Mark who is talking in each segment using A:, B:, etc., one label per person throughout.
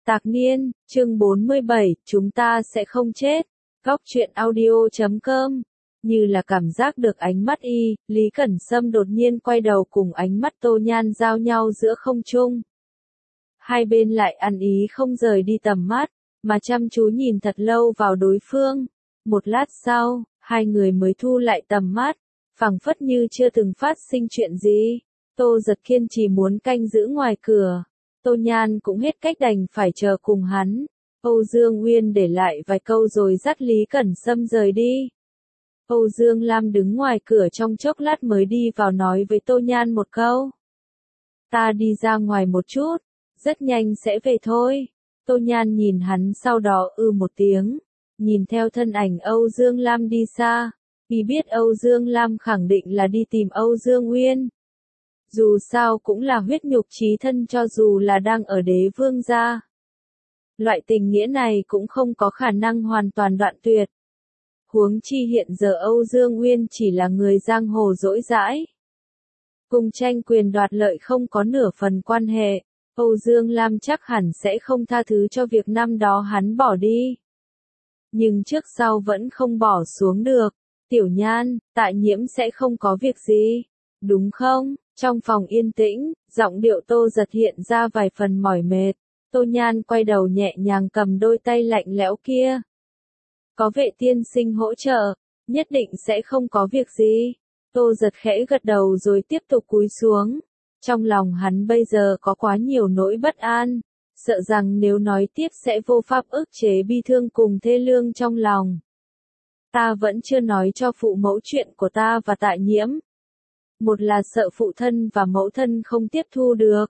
A: Tạc Niên, chương 47, chúng ta sẽ không chết. Góc truyện audio.com. Như là cảm giác được ánh mắt Lý Cẩn Sâm đột nhiên quay đầu cùng ánh mắt Tô Nhan giao nhau giữa không trung. Hai bên lại ăn ý không rời đi tầm mắt, mà chăm chú nhìn thật lâu vào đối phương. Một lát sau, hai người mới thu lại tầm mắt, phảng phất như chưa từng phát sinh chuyện gì. Tô Giật kiên trì muốn canh giữ ngoài cửa. Tô Nhan cũng hết cách đành phải chờ cùng hắn. Âu Dương Uyên để lại vài câu rồi dắt Lý Cẩn Sâm rời đi. Âu Dương Lam đứng ngoài cửa trong chốc lát mới đi vào nói với Tô Nhan một câu. Ta đi ra ngoài một chút, rất nhanh sẽ về thôi. Tô Nhan nhìn hắn sau đó một tiếng, nhìn theo thân ảnh Âu Dương Lam đi xa, vì biết Âu Dương Lam khẳng định là đi tìm Âu Dương Uyên. Dù sao cũng là huyết nhục chí thân cho dù là đang ở Đế Vương gia. Loại tình nghĩa này cũng không có khả năng hoàn toàn đoạn tuyệt. Huống chi hiện giờ Âu Dương Uyên chỉ là người giang hồ dỗi dãi. Cùng tranh quyền đoạt lợi không có nửa phần quan hệ, Âu Dương Lam chắc hẳn sẽ không tha thứ cho việc năm đó hắn bỏ đi. Nhưng trước sau vẫn không bỏ xuống được. Tiểu Nhan, Tại Nhiễm sẽ không có việc gì, đúng không? Trong phòng yên tĩnh, giọng điệu Tô Giật hiện ra vài phần mỏi mệt. Tô Nhan quay đầu nhẹ nhàng cầm đôi tay lạnh lẽo kia. Có vệ tiên sinh hỗ trợ, nhất định sẽ không có việc gì. Tô Giật khẽ gật đầu rồi tiếp tục cúi xuống. Trong lòng hắn bây giờ có quá nhiều nỗi bất an, sợ rằng nếu nói tiếp sẽ vô pháp ức chế bi thương cùng thê lương trong lòng. Ta vẫn chưa nói cho phụ mẫu chuyện của ta và Tại Nhiễm. Một là sợ phụ thân và mẫu thân không tiếp thu được.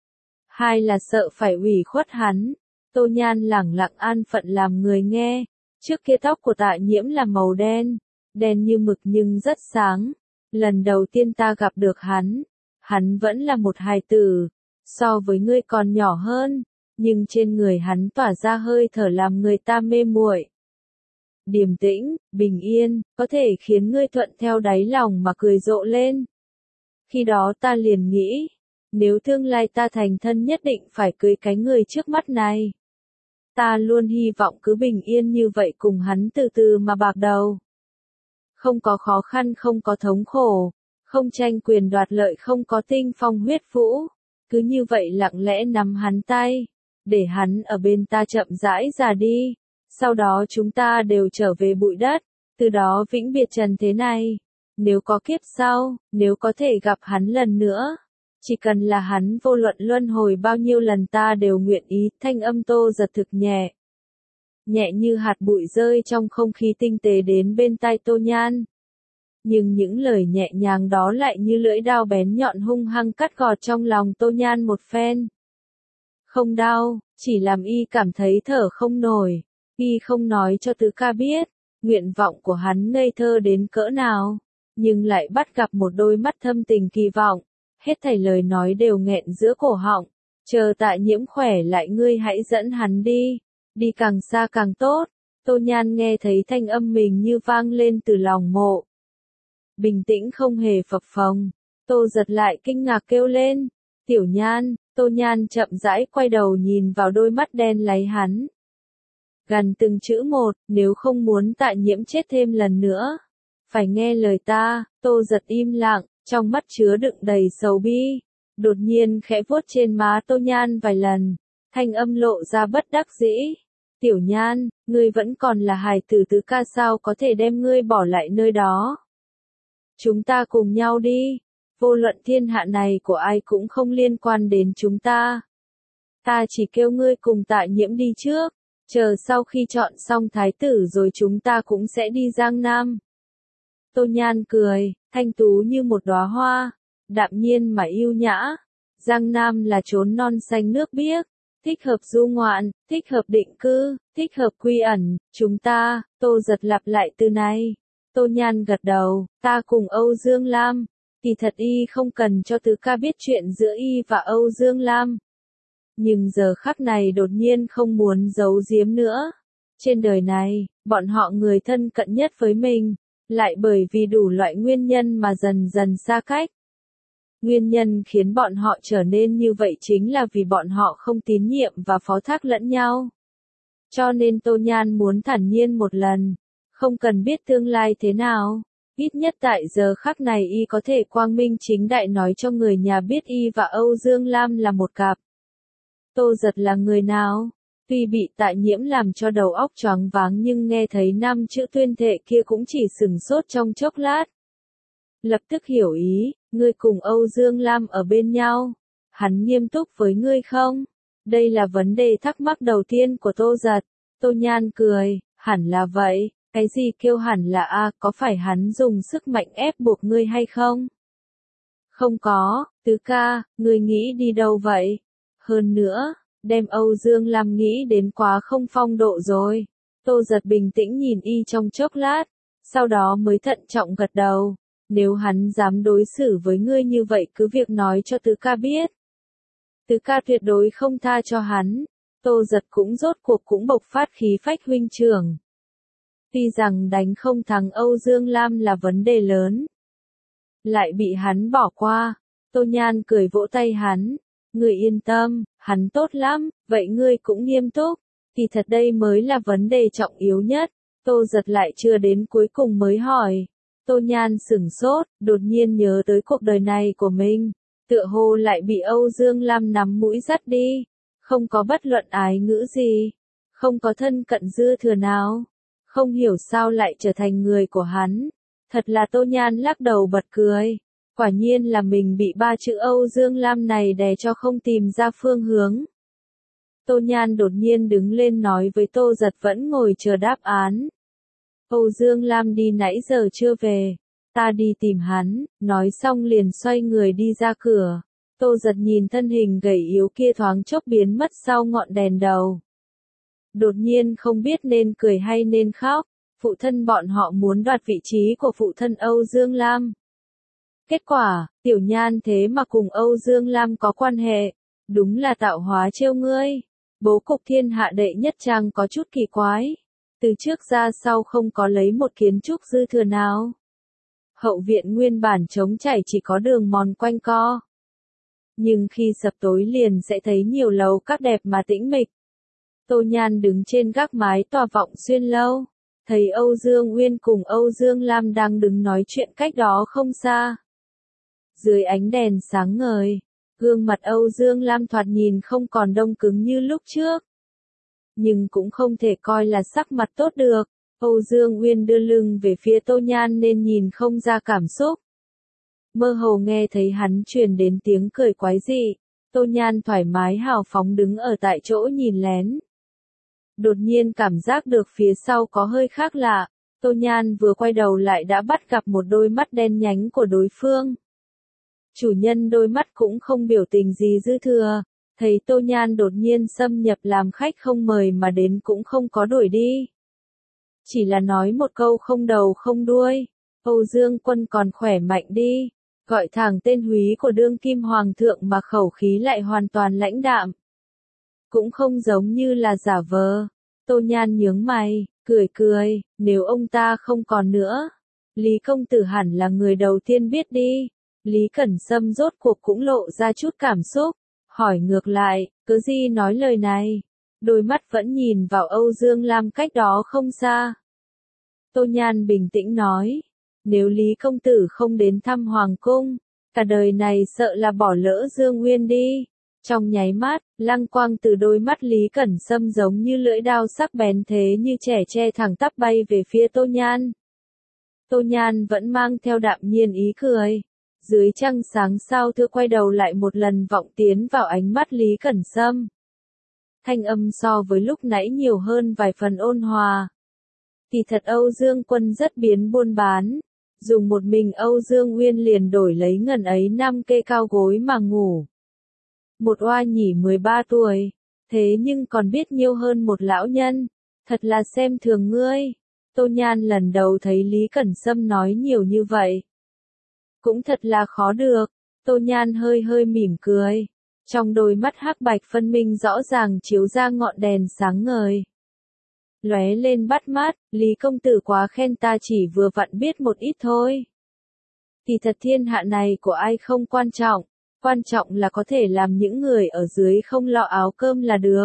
A: Hai là sợ phải ủy khuất hắn. Tô Nhan lẳng lặng an phận làm người nghe. Trước kia tóc của Tại Nhiễm là màu đen, đen như mực nhưng rất sáng. Lần đầu tiên ta gặp được hắn vẫn là một hài tử, so với ngươi còn nhỏ hơn, nhưng trên người hắn tỏa ra hơi thở làm người ta mê muội. Điềm tĩnh, bình yên, có thể khiến ngươi thuận theo đáy lòng mà cười rộ lên. Khi đó ta liền nghĩ, nếu tương lai ta thành thân nhất định phải cưới cái người trước mắt này. Ta luôn hy vọng cứ bình yên như vậy cùng hắn từ từ mà bạc đầu. Không có khó khăn, không có thống khổ, không tranh quyền đoạt lợi, không có tinh phong huyết vũ. Cứ như vậy lặng lẽ nắm hắn tay, để hắn ở bên ta chậm rãi già đi. Sau đó chúng ta đều trở về bụi đất, từ đó vĩnh biệt trần thế này. Nếu có kiếp sau, nếu có thể gặp hắn lần nữa, chỉ cần là hắn, vô luận luân hồi bao nhiêu lần ta đều nguyện ý. Thanh âm Tô Giật thực nhẹ, nhẹ như hạt bụi rơi trong không khí tinh tế đến bên tai Tô Nhan. Nhưng những lời nhẹ nhàng đó lại như lưỡi dao bén nhọn hung hăng cắt gọt trong lòng Tô Nhan một phen. Không đau, chỉ làm cảm thấy thở không nổi. Không nói cho Tứ Ca biết, nguyện vọng của hắn ngây thơ đến cỡ nào, nhưng lại bắt gặp một đôi mắt thâm tình kỳ vọng, hết thảy lời nói đều nghẹn giữa cổ họng. Chờ Tại Nhiễm khỏe lại ngươi hãy dẫn hắn đi càng xa càng tốt. Tô Nhan nghe thấy thanh âm mình như vang lên từ lòng mộ. Bình tĩnh không hề phập phồng. Tô Giật lại kinh ngạc kêu lên. Tiểu Nhan. Tô Nhan chậm rãi quay đầu nhìn vào đôi mắt đen láy hắn. Gần từng chữ một, nếu không muốn Tại Nhiễm chết thêm lần nữa, phải nghe lời ta. Tô Giật im lặng, trong mắt chứa đựng đầy sầu bi. Đột nhiên khẽ vuốt trên má Tô Nhan vài lần, thanh âm lộ ra bất đắc dĩ. Tiểu Nhan, ngươi vẫn còn là hài tử, Tứ Ca sao có thể đem ngươi bỏ lại nơi đó. Chúng ta cùng nhau đi, vô luận thiên hạ này của ai cũng không liên quan đến chúng ta. Ta chỉ kêu ngươi cùng Tại Nhiễm đi trước, chờ sau khi chọn xong thái tử rồi chúng ta cũng sẽ đi Giang Nam. Tô Nhan cười, thanh tú như một đóa hoa, đạm nhiên mà yêu nhã. Giang Nam là chốn non xanh nước biếc, thích hợp du ngoạn, thích hợp định cư, thích hợp quy ẩn. Chúng ta. Tô Giật lặp lại từ này. Tô Nhan gật đầu, ta cùng Âu Dương Lam. Kỳ thật không cần cho Tứ Ca biết chuyện giữa và Âu Dương Lam. Nhưng giờ khắc này đột nhiên không muốn giấu giếm nữa. Trên đời này, bọn họ người thân cận nhất với mình, lại bởi vì đủ loại nguyên nhân mà dần dần xa cách. Nguyên nhân khiến bọn họ trở nên như vậy chính là vì bọn họ không tín nhiệm và phó thác lẫn nhau. Cho nên Tô Nhan muốn thản nhiên một lần, không cần biết tương lai thế nào. Ít nhất tại giờ khắc này y có thể quang minh chính đại nói cho người nhà biết y và Âu Dương Lam là một cặp. Tô Giật là người nào? Tuy bị Tạ Nhiễm làm cho đầu óc choáng váng nhưng nghe thấy 5 chữ tuyên thệ kia cũng chỉ sừng sốt trong chốc lát. Lập tức hiểu ý, ngươi cùng Âu Dương Lam ở bên nhau. Hắn nghiêm túc với ngươi không? Đây là vấn đề thắc mắc đầu tiên của Tô Giật. Tô Nhan cười, hẳn là vậy. Cái gì kêu hẳn là có phải hắn dùng sức mạnh ép buộc ngươi hay không? Không có, Tứ ca, ngươi nghĩ đi đâu vậy? Hơn nữa, đem Âu Dương Lam nghĩ đến quá không phong độ rồi. Tô Giật bình tĩnh nhìn y trong chốc lát, sau đó mới thận trọng gật đầu. Nếu hắn dám đối xử với ngươi như vậy cứ việc nói cho Tứ ca biết. Tứ ca tuyệt đối không tha cho hắn. Tô Giật cũng rốt cuộc cũng bộc phát khí phách huynh trưởng. Tuy rằng đánh không thắng Âu Dương Lam là vấn đề lớn, lại bị hắn bỏ qua. Tô Nhan cười vỗ tay hắn. Ngươi yên tâm, hắn tốt lắm, vậy ngươi cũng nghiêm túc. Thì thật đây mới là vấn đề trọng yếu nhất. Tô Giật lại chưa đến cuối cùng mới hỏi. Tô Nhan sửng sốt, đột nhiên nhớ tới cuộc đời này của mình. Tựa hồ lại bị Âu Dương Lam nắm mũi dắt đi. Không có bất luận ái ngữ gì. Không có thân cận dư thừa nào. Không hiểu sao lại trở thành người của hắn. Thật là Tô Nhan lắc đầu bật cười. Quả nhiên là mình bị 3 chữ Âu Dương Lam này đè cho không tìm ra phương hướng. Tô Nhan đột nhiên đứng lên nói với Tô Giật vẫn ngồi chờ đáp án. Âu Dương Lam đi nãy giờ chưa về. Ta đi tìm hắn, nói xong liền xoay người đi ra cửa. Tô Giật nhìn thân hình gầy yếu kia thoáng chốc biến mất sau ngọn đèn đầu. Đột nhiên không biết nên cười hay nên khóc. Phụ thân bọn họ muốn đoạt vị trí của phụ thân Âu Dương Lam. Kết quả, Tiểu Nhan thế mà cùng Âu Dương Lam có quan hệ. Đúng là tạo hóa trêu ngươi. Bố cục thiên hạ đệ nhất trang có chút kỳ quái. Từ trước ra sau không có lấy một kiến trúc dư thừa nào. Hậu viện nguyên bản trống trải chỉ có đường mòn quanh co. Nhưng khi sập tối liền sẽ thấy nhiều lầu các đẹp mà tĩnh mịch. Tô Nhan đứng trên gác mái tòa vọng xuyên lâu. Thấy Âu Dương Uyên cùng Âu Dương Lam đang đứng nói chuyện cách đó không xa. Dưới ánh đèn sáng ngời, gương mặt Âu Dương Lam thoạt nhìn không còn đông cứng như lúc trước. Nhưng cũng không thể coi là sắc mặt tốt được. Âu Dương Uyên đưa lưng về phía Tô Nhan nên nhìn không ra cảm xúc. Mơ hồ nghe thấy hắn truyền đến tiếng cười quái dị. Tô Nhan thoải mái hào phóng đứng ở tại chỗ nhìn lén. Đột nhiên cảm giác được phía sau có hơi khác lạ. Tô Nhan vừa quay đầu lại đã bắt gặp một đôi mắt đen nhánh của đối phương. Chủ nhân đôi mắt cũng không biểu tình gì dư thừa. Thấy Tô Nhan đột nhiên xâm nhập làm khách không mời mà đến cũng không có đuổi đi. Chỉ là nói một câu không đầu không đuôi. Âu Dương Quân còn khỏe mạnh đi. Gọi thẳng tên húy của đương kim hoàng thượng mà khẩu khí lại hoàn toàn lãnh đạm. Cũng không giống như là giả vờ. Tô Nhan nhướng mày, cười cười, nếu ông ta không còn nữa. Lý công tử hẳn là người đầu tiên biết đi. Lý Cẩn Sâm rốt cuộc cũng lộ ra chút cảm xúc. Hỏi ngược lại, cớ gì nói lời này? Đôi mắt vẫn nhìn vào Âu Dương Lam cách đó không xa. Tô Nhan bình tĩnh nói, nếu Lý công tử không đến thăm Hoàng cung, cả đời này sợ là bỏ lỡ Dương Nguyên đi. Trong nháy mắt, lăng quang từ đôi mắt Lý Cẩn Sâm giống như lưỡi đao sắc bén thế như trẻ tre thẳng tắp bay về phía Tô Nhan. Tô Nhan vẫn mang theo đạm nhiên ý cười. Dưới trăng sáng sao thưa quay đầu lại một lần vọng tiến vào ánh mắt Lý Cẩn Sâm. Thanh âm so với lúc nãy nhiều hơn vài phần ôn hòa. Thì thật Âu Dương Quân rất biến buôn bán. Dùng một mình Âu Dương Nguyên liền đổi lấy ngần ấy năm kê cao gối mà ngủ. Một oa nhỉ 13 tuổi. Thế nhưng còn biết nhiều hơn một lão nhân. Thật là xem thường ngươi. Tô Nhan lần đầu thấy Lý Cẩn Sâm nói nhiều như vậy. Cũng thật là khó được. Tô Nhan hơi hơi mỉm cười. Trong đôi mắt hắc bạch phân minh rõ ràng chiếu ra ngọn đèn sáng ngời. Lóe lên bắt mắt, Lý công tử quá khen ta chỉ vừa vặn biết một ít thôi. Kỳ thật thiên hạ này của ai không quan trọng là có thể làm những người ở dưới không lo áo cơm là được.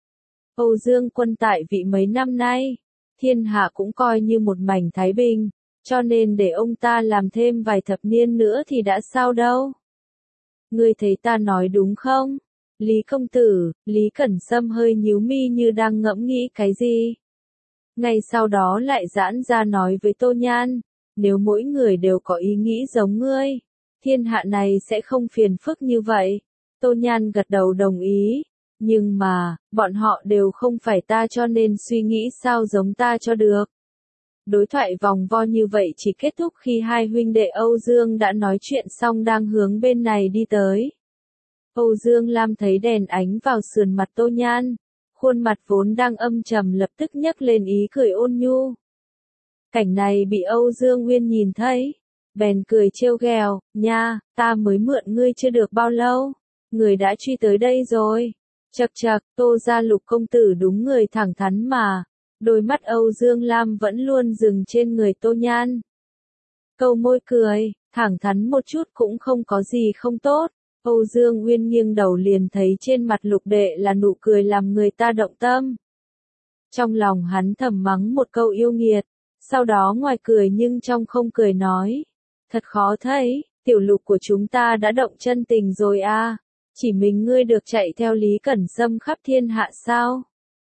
A: Âu Dương Quân tại vị mấy năm nay, thiên hạ cũng coi như một mảnh thái bình, cho nên để ông ta làm thêm vài thập niên nữa thì đã sao đâu. Ngươi thấy ta nói đúng không? Lý công tử, Lý Cẩn Sâm hơi nhíu mi như đang ngẫm nghĩ cái gì. Ngay sau đó lại giãn ra nói với Tô Nhan, nếu mỗi người đều có ý nghĩ giống ngươi, thiên hạ này sẽ không phiền phức như vậy. Tô Nhan gật đầu đồng ý, nhưng mà, bọn họ đều không phải ta cho nên suy nghĩ sao giống ta cho được. Đối thoại vòng vo như vậy chỉ kết thúc khi hai huynh đệ Âu Dương đã nói chuyện xong đang hướng bên này đi tới. Âu Dương Lam thấy đèn ánh vào sườn mặt Tô Nhan, khuôn mặt vốn đang âm trầm lập tức nhấc lên ý cười ôn nhu. Cảnh này bị Âu Dương Uyên nhìn thấy, bèn cười trêu ghẹo, nha, ta mới mượn ngươi chưa được bao lâu, người đã truy tới đây rồi. Chậc chậc, Tô gia Lục công tử đúng người thẳng thắn mà. Đôi mắt Âu Dương Lam vẫn luôn dừng trên người Tô Nhan. Câu môi cười, thẳng thắn một chút cũng không có gì không tốt. Âu Dương Uyên nghiêng đầu liền thấy trên mặt Lục đệ là nụ cười làm người ta động tâm. Trong lòng hắn thầm mắng một câu yêu nghiệt, sau đó ngoài cười nhưng trong không cười nói. Thật khó thấy, tiểu Lục của chúng ta đã động chân tình rồi à, chỉ mình ngươi được chạy theo Lý Cẩn Sâm khắp thiên hạ sao?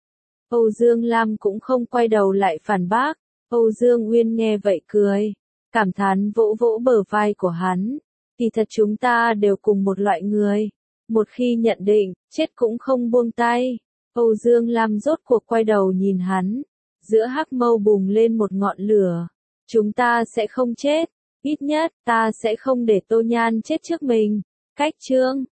A: Âu Dương Lam cũng không quay đầu lại phản bác, Âu Dương Uyên nghe vậy cười, cảm thán vỗ vỗ bờ vai của hắn, kỳ thật chúng ta đều cùng một loại người, một khi nhận định, chết cũng không buông tay. Âu Dương Lam rốt cuộc quay đầu nhìn hắn, giữa hắc mâu bùng lên một ngọn lửa, chúng ta sẽ không chết, ít nhất ta sẽ không để Tô Nhan chết trước mình. Cách chương